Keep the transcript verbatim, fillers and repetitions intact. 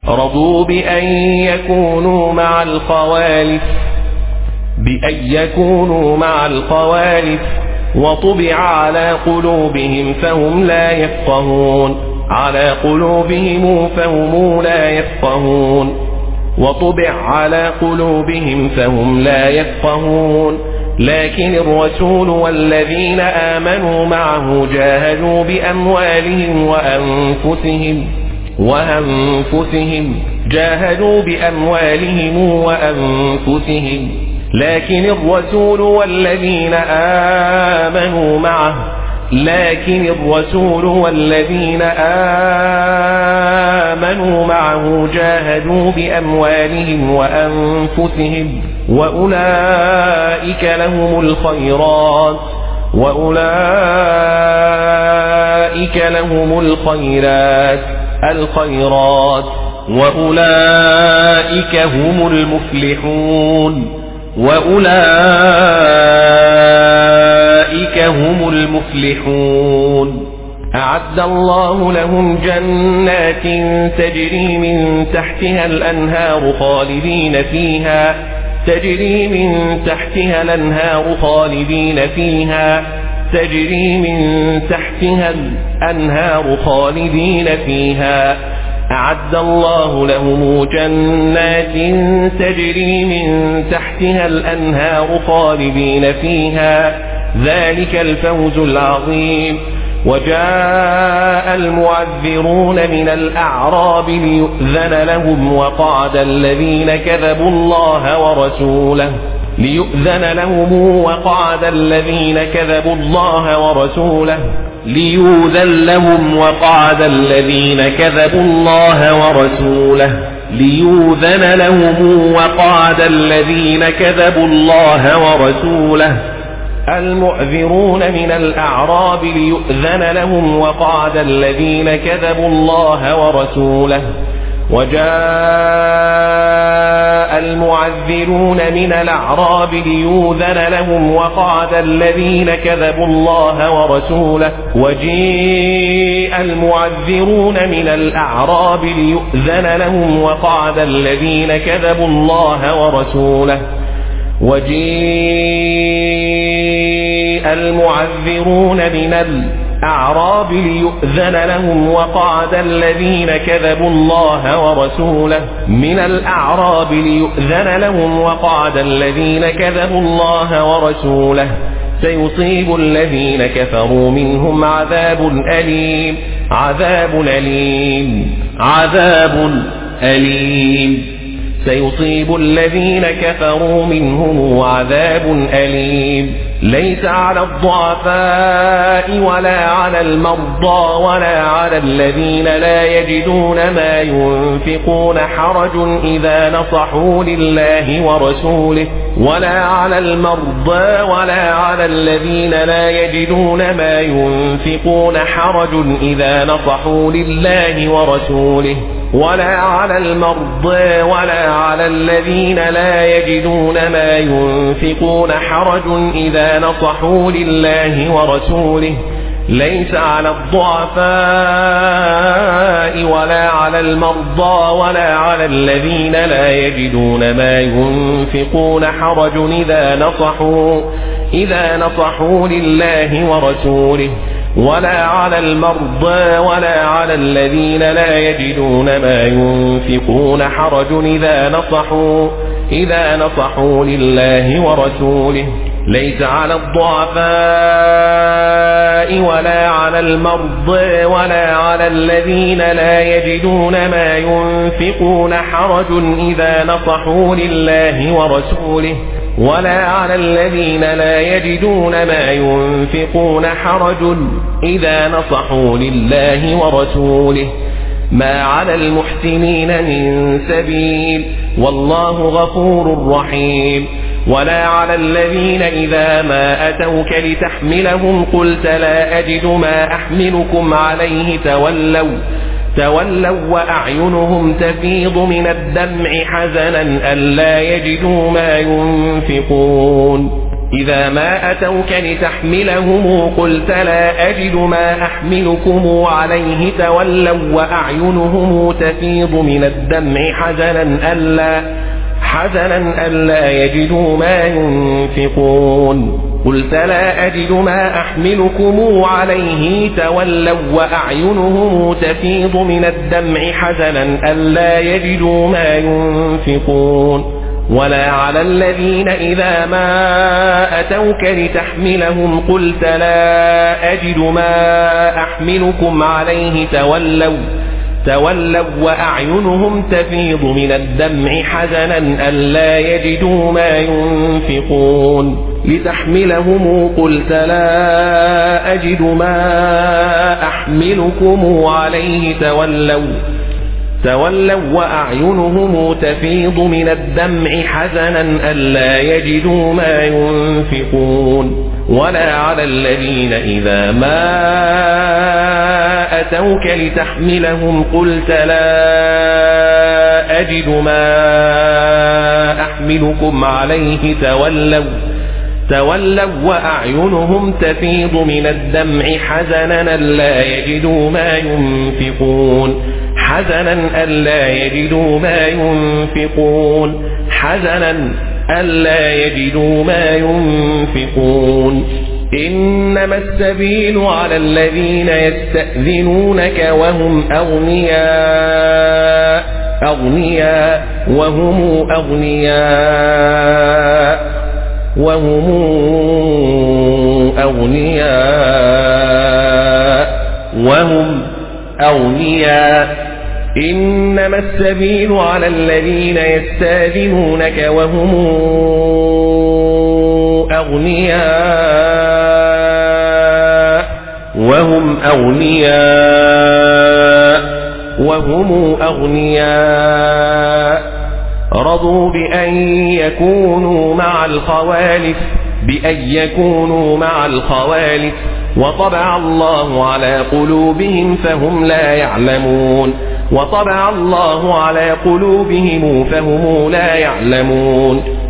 رضوا بأن يكونوا مع الخوالف بأن يكونوا مع الخوالف وطبع على قلوبهم فهم لا يفقهون على قلوبهم فهم لا يفقهون وطبع على قلوبهم فهم لا يفقهون لكن الرسول والذين آمنوا معه جاهدوا بأموالهم وأنفسهم وأنفسهم جاهدوا بأموالهم وأنفسهم لكن الرسول والذين آمنوا معه لكن الرسول والذين آمنوا معه جاهدوا بأموالهم وأنفسهم وأولئك لهم الخيرات وأولئك لهم الخيرات الخيرات وأولئك هم المفلحون وأولئك هم المفلحون أعد الله لهم جنات تجري من تحتها الأنهار خالدين فيها تجري من تحتها الأنهار خالدين فيها تجري من تحتها الأنهار خالدين فيها أعد الله لهم جنات تجري من تحتها الأنهار خالدين فيها ذلك الفوز العظيم وجاء المعذرون من الأعراب ليؤذن لهم وقعد الذين كذبوا الله ورسوله ليؤذن لهم وقعد الذين كذبوا الله ورسوله ليؤذن لهم وقعد الذين كذبوا الله ورسوله ليؤذن لهم وقعد الذين كذبوا الله ورسوله المعذرون من الأعراب ليؤذن لهم وقعد الذين كذبوا الله ورسوله وجاء المعذرون من الأعراب ليؤذن لهم وقعد الذين كذبوا الله ورسوله وجيء المعذرون من الأعراب ليؤذن لهم وقعد الذين كذبوا الله ورسوله وجيء المعذرون من الأعراب ليؤذن لهم وقعد الذين كذبوا الله ورسوله من الأعراب ليؤذن لهم وقعد الذين كذبوا الله ورسوله سيصيب الذين كفروا منهم عذاب أليم عذاب أليم عذاب أليم سيصيب الذين كفروا منهم عذاب أليم ليس على الضعفاء ولا على المرضى ولا على الذين لا يجدون ما ينفقون حرج إذا نصحوا لله ورسوله ولا على المرضى ولا على الذين لا يجدون ما ينفقون حرج إذا نصحوا لله ورسوله ولا على المرضى ولا على الذين لا يجدون ما ينفقون حرج إذا نصحوا لله ورسوله ليس على الضعفاء ولا على المرضى ولا على الذين لا يجدون ما ينفقون حرج إذا نصحوا إذا نصحوا لله ورسوله ولا على المرضى ولا على الذين لا يجدون ما ينفقون حرج إذا نصحوا إذا نصحوا لله ورسوله ليس على الضعفاء ولا على المرضى ولا على الذين لا يجدون ما ينفقون حرج إذا نصحوا لله ورسوله ولا على الذين لا يجدون ما ينفقون حرج إذا نصحوا لله ورسوله ما على المحسنين من سبيل والله غفور رحيم ولا على الذين إذا ما أتوك لتحملهم قلت لا أجد ما أحملكم عليه تولوا تولوا وأعينهم تفيض من الدمع حزنا ألا يجدوا ما ينفقون إذا ما أتوك لتحملهم قلت لا أجد ما أحملكم عليه تولوا وأعينهم تفيض من الدمع حزنا ألا حزنا ألا يجدوا ما ينفقون قلت لا أجد ما أحملكم عليه تولوا وأعينهم تفيض من الدمع حزنا ألا يجدوا ما ينفقون ولا على الذين إذا ما أتوك لتحملهم قلت لا أجد ما أحملكم عليه تولوا تولوا وأعينهم تفيض من الدمع حزنا ألا يجدوا ما ينفقون لتحملهم قلت لا أجد ما أحملكم عليه تولوا تولوا وأعينهم تفيض من الدمع حزنا ألا يجدوا ما ينفقون ولا على الذين إذا ما أتوك لتحملهم قلت لا أجد ما أحملكم عليه تولوا تولوا وأعينهم تفيض من الدمع حزنا ألا يجدوا ما ينفقون حزنا ألا يجدوا ما ينفقون حزنا ألا يجدوا ما ينفقون إنما السبيل على الذين يستأذنونك وهم أغنياء أغنياء وهم أغنياء وهم أغنياء وهم أغنياء إنما السبيل على الذين يستأذنونك وهم أغنياء وهم أغنياء وهم أغنياء رضوا بأن يكونوا مع الخوالف بأن يكونوا مع الخوالف وطبع الله على قلوبهم فهم لا يعلمون وطبع الله على قلوبهم فهم لا يعلمون